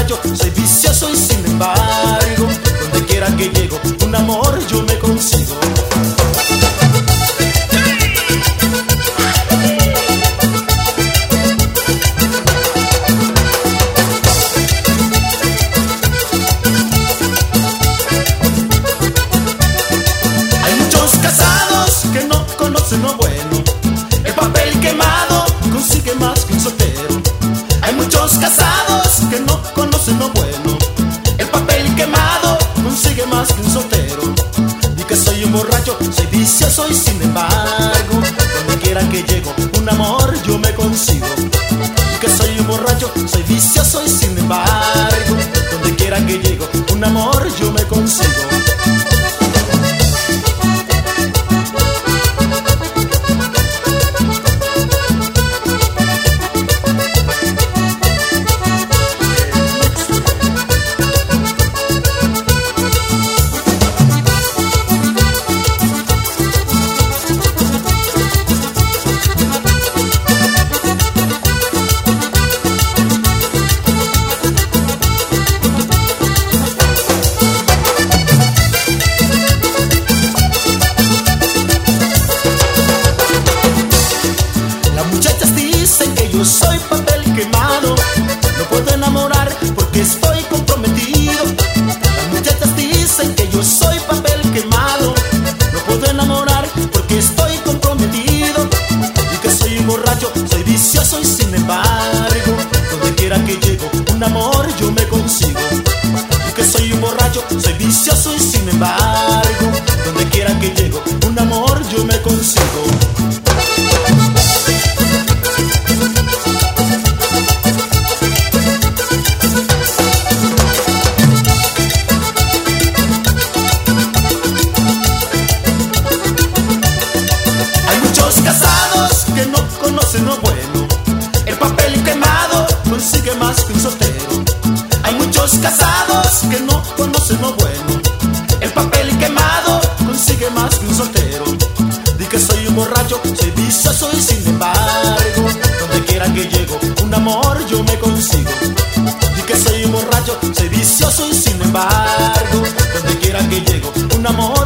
borracho, soy vicioso y sin embargo, donde quiera que llego, un amor yo me consigo. Hay muchos casados que no conocen lo bueno, el papel quemado consigue más que un soltero. Hay muchos casados que no conocen lo bueno, el papel quemado consigue más que un soltero. Y que soy un borracho, soy vicioso y sin embargo, donde quiera que llego, un amor yo me consigo. Y que soy un borracho, soy vicioso y sin embargo, donde quiera que llego, un amor yo me consigo. Yo soy papel quemado, no puedo enamorar porque estoy comprometido. Las muchachas dicen que yo soy papel quemado, no puedo enamorar porque estoy comprometido. Y que soy un borracho, soy vicioso y sin embargo, donde quiera que llego, un amor yo me consigo. Y que soy un borracho, soy vicioso y sin embargo, donde quiera que llego, un amor yo me consigo. Casados que no conocen lo bueno, el papel quemado consigue más que un soltero. Hay muchos casados que no conocen lo bueno, el papel quemado consigue más que un soltero. Di que soy un borracho, soy vicioso y sin embargo, donde quiera que llego, un amor yo me consigo. Di que soy un borracho, soy vicioso y sin embargo, donde quiera que llego, un amor